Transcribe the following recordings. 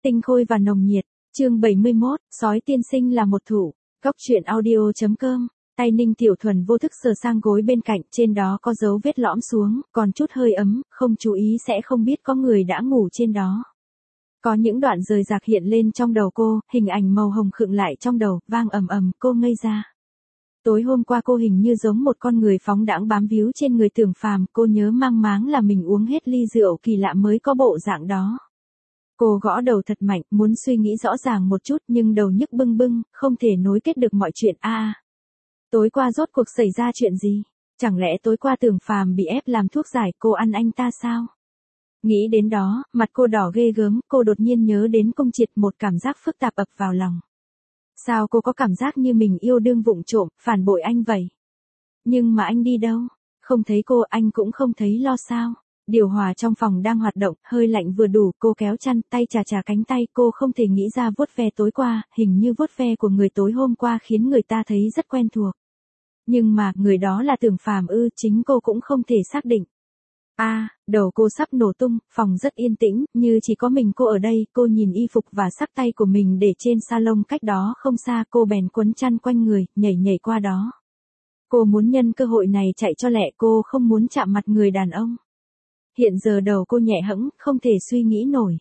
Tinh khôi và nồng nhiệt. Chương 71, sói tiên sinh là một thủ. Góc truyện audio.com. Tay Ninh Tiểu Thuần vô thức sờ sang gối bên cạnh, trên đó có dấu vết lõm xuống, còn chút hơi ấm, không chú ý sẽ không biết có người đã ngủ trên đó. Có những đoạn rời rạc hiện lên trong đầu cô, hình ảnh màu hồng khựng lại trong đầu, vang ầm ầm, cô ngây ra. Tối hôm qua cô hình như giống một con người phóng đãng bám víu trên người Tưởng Phàm, cô nhớ mang máng là mình uống hết ly rượu kỳ lạ mới có bộ dạng đó. Cô gõ đầu thật mạnh, muốn suy nghĩ rõ ràng một chút nhưng đầu nhức bưng bưng, không thể nối kết được mọi chuyện. Tối qua rốt cuộc xảy ra chuyện gì? Chẳng lẽ tối qua Tưởng Phàm bị ép làm thuốc giải, cô ăn anh ta sao? Nghĩ đến đó, mặt cô đỏ ghê gớm, cô đột nhiên nhớ đến Cung Triệt, một cảm giác phức tạp ập vào lòng. Sao cô có cảm giác như mình yêu đương vụng trộm, phản bội anh vậy? Nhưng mà anh đi đâu? Không thấy cô, anh cũng không thấy lo sao? Điều hòa trong phòng đang hoạt động, hơi lạnh vừa đủ, cô kéo chăn, tay chà chà cánh tay, cô không thể nghĩ ra vuốt ve tối qua, hình như vuốt ve của người tối hôm qua khiến người ta thấy rất quen thuộc. Nhưng mà, người đó là Tưởng Phàm ư? Chính cô cũng không thể xác định. Đầu cô sắp nổ tung, phòng rất yên tĩnh, như chỉ có mình cô ở đây, cô nhìn y phục và sắc tay của mình để trên salon cách đó không xa, cô bèn quấn chăn quanh người, nhảy nhảy qua đó. Cô muốn nhân cơ hội này chạy cho lẹ, cô không muốn chạm mặt người đàn ông. Hiện giờ đầu cô nhẹ hẫng, không thể suy nghĩ nổi.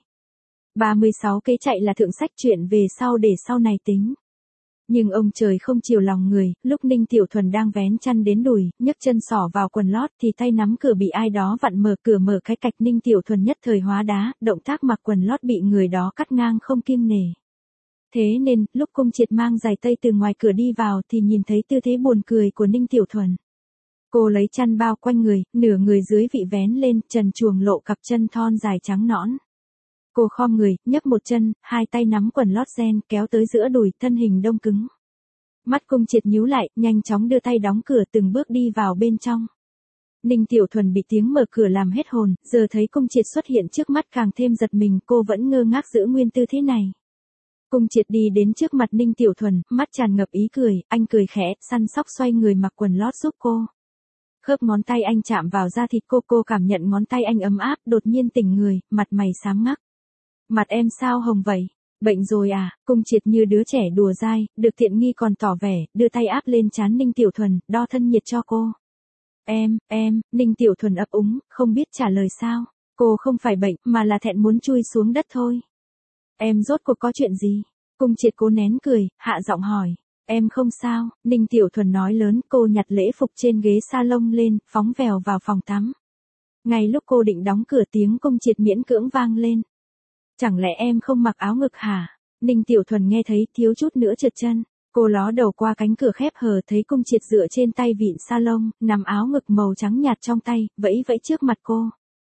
36 kế chạy là thượng sách, chuyện về sau để sau này tính. Nhưng ông trời không chiều lòng người, lúc Ninh Tiểu Thuần đang vén chăn đến đùi, nhấc chân xỏ vào quần lót thì tay nắm cửa bị ai đó vặn mở, cửa mở cái cạch, Ninh Tiểu Thuần nhất thời hóa đá, động tác mặc quần lót bị người đó cắt ngang không kiêng nể. Thế nên, lúc Cung Triệt mang giày tây từ ngoài cửa đi vào thì nhìn thấy tư thế buồn cười của Ninh Tiểu Thuần. Cô lấy chăn bao quanh người, nửa người dưới vị vén lên, trần truồng lộ cặp chân thon dài trắng nõn. Cô khom người, nhấc một chân, hai tay nắm quần lót ren, kéo tới giữa đùi, thân hình đông cứng. Mắt Cung Triệt nhíu lại, nhanh chóng đưa tay đóng cửa, từng bước đi vào bên trong. Ninh Tiểu Thuần bị tiếng mở cửa làm hết hồn, giờ thấy Cung Triệt xuất hiện trước mắt càng thêm giật mình, cô vẫn ngơ ngác giữ nguyên tư thế này. Cung Triệt đi đến trước mặt Ninh Tiểu Thuần, mắt tràn ngập ý cười, anh cười khẽ, săn sóc xoay người mặc quần lót giúp cô. Khớp ngón tay anh chạm vào da thịt cô cảm nhận ngón tay anh ấm áp, đột nhiên tỉnh người, mặt mày sáng ngắc. Mặt em sao hồng vậy? Bệnh rồi à? Cung Triệt như đứa trẻ đùa dai, được tiện nghi còn tỏ vẻ, đưa tay áp lên trán Ninh Tiểu Thuần, đo thân nhiệt cho cô. Ninh Tiểu Thuần ấp úng, không biết trả lời sao. Cô không phải bệnh, mà là thẹn muốn chui xuống đất thôi. Em rốt cuộc có chuyện gì? Cung Triệt cố nén cười, hạ giọng hỏi. Em không sao, Ninh Tiểu Thuần nói lớn, cô nhặt lễ phục trên ghế salon lên, phóng vèo vào phòng tắm. Ngay lúc cô định đóng cửa tiếng Cung Triệt miễn cưỡng vang lên. Chẳng lẽ em không mặc áo ngực hả? Ninh Tiểu Thuần nghe thấy, thiếu chút nữa trượt chân. Cô ló đầu qua cánh cửa khép hờ, thấy Cung Triệt dựa trên tay vịn salon, nằm áo ngực màu trắng nhạt trong tay, vẫy vẫy trước mặt cô.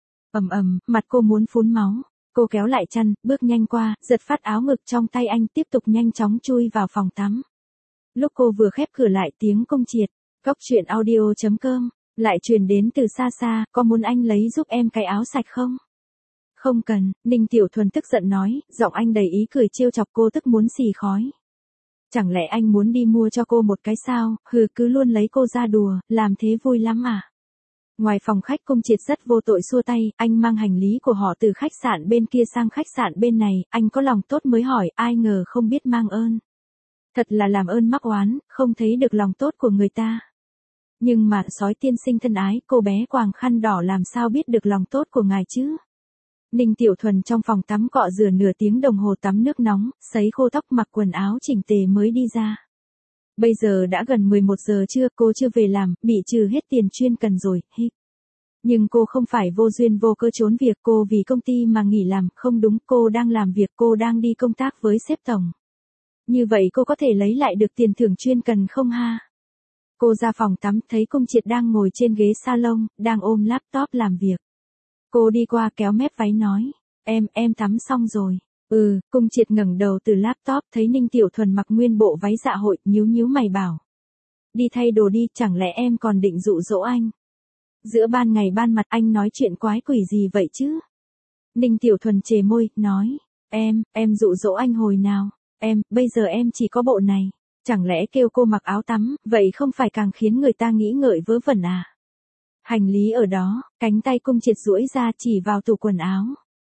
Mặt cô muốn phun máu. Cô kéo lại chăn, bước nhanh qua, giật phát áo ngực trong tay anh, tiếp tục nhanh chóng chui vào phòng tắm. Lúc cô vừa khép cửa lại, tiếng Cung Triệt, góc truyện audio.com, lại truyền đến từ xa xa, có muốn anh lấy giúp em cái áo sạch không? Không cần, Ninh Tiểu Thuần tức giận nói, giọng anh đầy ý cười trêu chọc cô tức muốn xì khói. Chẳng lẽ anh muốn đi mua cho cô một cái sao, cứ luôn lấy cô ra đùa, làm thế vui lắm à? Ngoài phòng khách, Cung Triệt rất vô tội xua tay, anh mang hành lý của họ từ khách sạn bên kia sang khách sạn bên này, anh có lòng tốt mới hỏi, ai ngờ không biết mang ơn. Thật là làm ơn mắc oán, không thấy được lòng tốt của người ta. Nhưng mà, sói tiên sinh thân ái, cô bé quàng khăn đỏ làm sao biết được lòng tốt của ngài chứ? Ninh Tiểu Thuần trong phòng tắm cọ rửa nửa tiếng đồng hồ tắm nước nóng, sấy khô tóc, mặc quần áo chỉnh tề mới đi ra. Bây giờ đã gần 11 giờ trưa, cô chưa về làm, bị trừ hết tiền chuyên cần rồi, Nhưng cô không phải vô duyên vô cớ trốn việc, cô vì công ty mà nghỉ làm, không đúng, cô đang làm việc, cô đang đi công tác với sếp tổng. Như vậy cô có thể lấy lại được tiền thưởng chuyên cần không ha? Cô ra phòng tắm, thấy Cung Triệt đang ngồi trên ghế salon, đang ôm laptop làm việc. Cô đi qua kéo mép váy nói, em tắm xong rồi. Cung Triệt ngẩng đầu từ laptop, thấy Ninh Tiểu Thuần mặc nguyên bộ váy dạ hội, nhíu mày bảo. Đi thay đồ đi, chẳng lẽ em còn định dụ dỗ anh? Giữa ban ngày ban mặt anh nói chuyện quái quỷ gì vậy chứ? Ninh Tiểu Thuần chề môi, nói, em dụ dỗ anh hồi nào? Bây giờ em chỉ có bộ này. Chẳng lẽ kêu cô mặc áo tắm, vậy không phải càng khiến người ta nghĩ ngợi vớ vẩn à? Hành lý ở đó, cánh tay Cung Triệt duỗi ra chỉ vào tủ quần áo.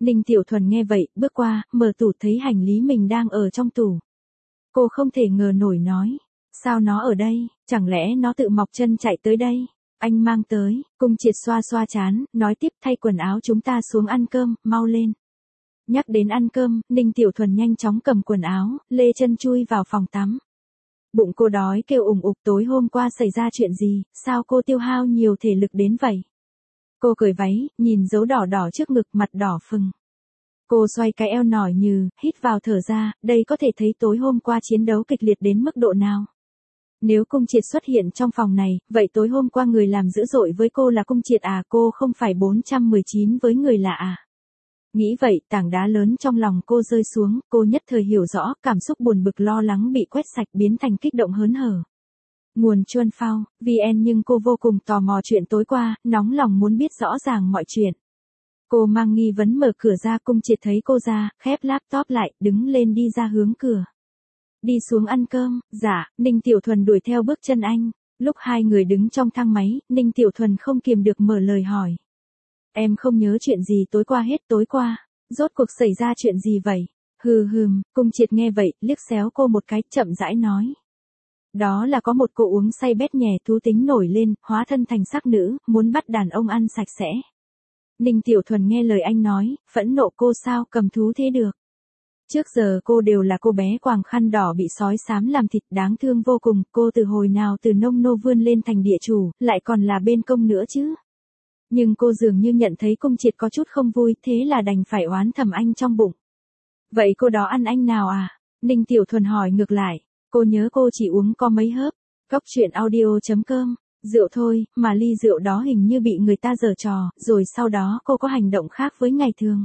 Ninh Tiểu Thuần nghe vậy, bước qua, mở tủ thấy hành lý mình đang ở trong tủ. Cô không thể ngờ nổi nói. Sao nó ở đây, chẳng lẽ nó tự mọc chân chạy tới đây? Anh mang tới, Cung Triệt xoa xoa trán, nói tiếp thay quần áo chúng ta xuống ăn cơm, mau lên. Nhắc đến ăn cơm, Ninh Tiểu Thuần nhanh chóng cầm quần áo, lê chân chui vào phòng tắm. Bụng cô đói kêu ủng ục tối hôm qua xảy ra chuyện gì, sao cô tiêu hao nhiều thể lực đến vậy? Cô cởi váy, nhìn dấu đỏ đỏ trước ngực mặt đỏ phừng. Cô xoay cái eo nỏi như, hít vào thở ra, đây có thể thấy tối hôm qua chiến đấu kịch liệt đến mức độ nào. Nếu Cung Triệt xuất hiện trong phòng này, vậy tối hôm qua người làm dữ dội với cô là Cung Triệt à, cô không phải 419 với người lạ à. Nghĩ vậy, tảng đá lớn trong lòng cô rơi xuống, cô nhất thời hiểu rõ, cảm xúc buồn bực lo lắng bị quét sạch biến thành kích động hớn hở. Nguồn Chuan Phao, VN nhưng cô vô cùng tò mò chuyện tối qua, nóng lòng muốn biết rõ ràng mọi chuyện. Cô mang nghi vấn mở cửa ra, Cung Triệt thấy cô ra, khép laptop lại, đứng lên đi ra hướng cửa. Đi xuống ăn cơm, dạ, Ninh Tiểu Thuần đuổi theo bước chân anh. Lúc hai người đứng trong thang máy, Ninh Tiểu Thuần không kiềm được mở lời hỏi. Em không nhớ chuyện gì tối qua hết, tối qua, rốt cuộc xảy ra chuyện gì vậy? Cung Triệt nghe vậy, liếc xéo cô một cái, chậm rãi nói. Đó là có một cô uống say bét nhè thú tính nổi lên, hóa thân thành sắc nữ, muốn bắt đàn ông ăn sạch sẽ. Ninh Tiểu Thuần nghe lời anh nói, phẫn nộ cô sao cầm thú thế được. Trước giờ cô đều là cô bé quàng khăn đỏ bị sói xám làm thịt đáng thương vô cùng, cô từ hồi nào từ nông nô vươn lên thành địa chủ, lại còn là bên công nữa chứ. Nhưng cô dường như nhận thấy Cung Triệt có chút không vui, thế là đành phải oán thầm anh trong bụng. Vậy cô đó ăn anh nào à? Ninh Tiểu Thuần hỏi ngược lại, cô nhớ cô chỉ uống có mấy hớp. Cóc truyện audio.com, rượu thôi, mà ly rượu đó hình như bị người ta giở trò, rồi sau đó cô có hành động khác với ngày thường.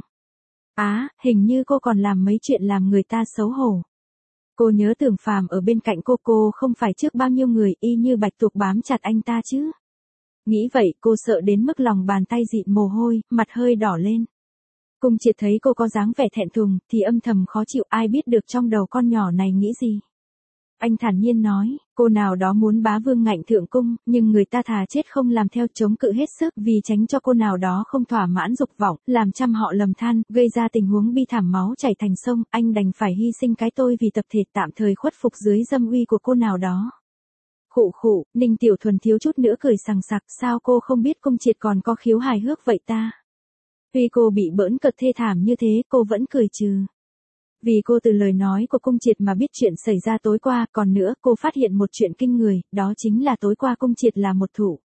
Hình như cô còn làm mấy chuyện làm người ta xấu hổ. Cô nhớ Tưởng Phàm ở bên cạnh cô không phải trước bao nhiêu người y như bạch tuộc bám chặt anh ta chứ. Nghĩ vậy cô sợ đến mức lòng bàn tay dịn mồ hôi, mặt hơi đỏ lên. Cung Triệt thấy cô có dáng vẻ thẹn thùng, thì âm thầm khó chịu, ai biết được trong đầu con nhỏ này nghĩ gì. Anh thản nhiên nói, cô nào đó muốn bá vương ngạnh thượng cung, nhưng người ta thà chết không làm theo, chống cự hết sức vì tránh cho cô nào đó không thỏa mãn dục vọng, làm trăm họ lầm than, gây ra tình huống bi thảm máu chảy thành sông, anh đành phải hy sinh cái tôi vì tập thể tạm thời khuất phục dưới dâm uy của cô nào đó. Khụ, Ninh Tiểu Thuần thiếu chút nữa cười sằng sặc, sao cô không biết Cung Triệt còn có khiếu hài hước vậy ta? Tuy cô bị bỡn cợt thê thảm như thế, cô vẫn cười trừ. Vì cô từ lời nói của Cung Triệt mà biết chuyện xảy ra tối qua, còn nữa, cô phát hiện một chuyện kinh người, đó chính là tối qua Cung Triệt là một thủ.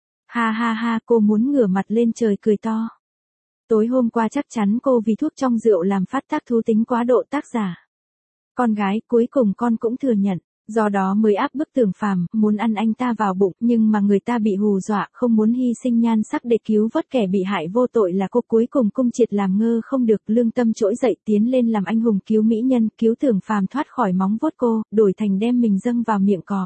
Ha, cô muốn ngửa mặt lên trời cười to. Tối hôm qua chắc chắn cô vì thuốc trong rượu làm phát tác thú tính quá độ tác giả. Con gái, cuối cùng con cũng thừa nhận. Do đó mới áp bức Tưởng Phàm, muốn ăn anh ta vào bụng, nhưng mà người ta bị hù dọa, không muốn hy sinh nhan sắc để cứu vớt kẻ bị hại vô tội là cô. Cuối cùng Cung Triệt làm ngơ không được, lương tâm trỗi dậy tiến lên làm anh hùng cứu mỹ nhân, cứu Tưởng Phàm thoát khỏi móng vuốt cô, đổi thành đem mình dâng vào miệng cọp.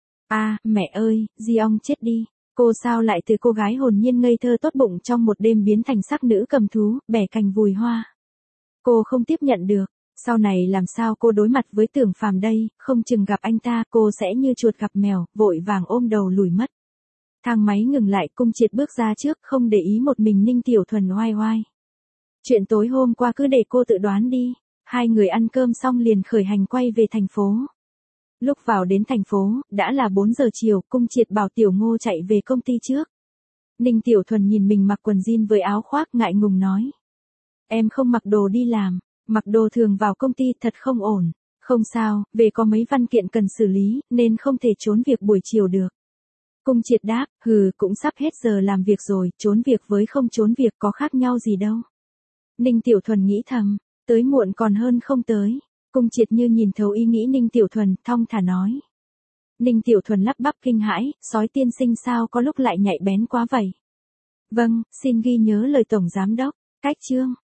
Mẹ ơi, Di ong chết đi. Cô sao lại từ cô gái hồn nhiên ngây thơ tốt bụng trong một đêm biến thành sắc nữ cầm thú, bẻ cành vùi hoa. Cô không tiếp nhận được. Sau này làm sao cô đối mặt với Tưởng Phàm đây, không chừng gặp anh ta, cô sẽ như chuột gặp mèo, vội vàng ôm đầu lùi mất. Thang máy ngừng lại, Cung Triệt bước ra trước, không để ý một mình Ninh Tiểu Thuần oai. Chuyện tối hôm qua cứ để cô tự đoán đi. Hai người ăn cơm xong liền khởi hành quay về thành phố. Lúc vào đến thành phố, đã là 4 giờ chiều, Cung Triệt bảo Tiểu Ngô chạy về công ty trước. Ninh Tiểu Thuần nhìn mình mặc quần jean với áo khoác ngại ngùng nói. Em không mặc đồ đi làm. Mặc đồ thường vào công ty thật không ổn. Không sao, về có mấy văn kiện cần xử lý, nên không thể trốn việc buổi chiều được. Cung Triệt đáp, cũng sắp hết giờ làm việc rồi, trốn việc với không trốn việc có khác nhau gì đâu. Ninh Tiểu Thuần nghĩ thầm, tới muộn còn hơn không tới. Cung Triệt như nhìn thấu ý nghĩ Ninh Tiểu Thuần, thong thả nói. Ninh Tiểu Thuần lắp bắp kinh hãi, sói tiên sinh sao có lúc lại nhạy bén quá vậy. Vâng, xin ghi nhớ lời Tổng Giám đốc, cách chương.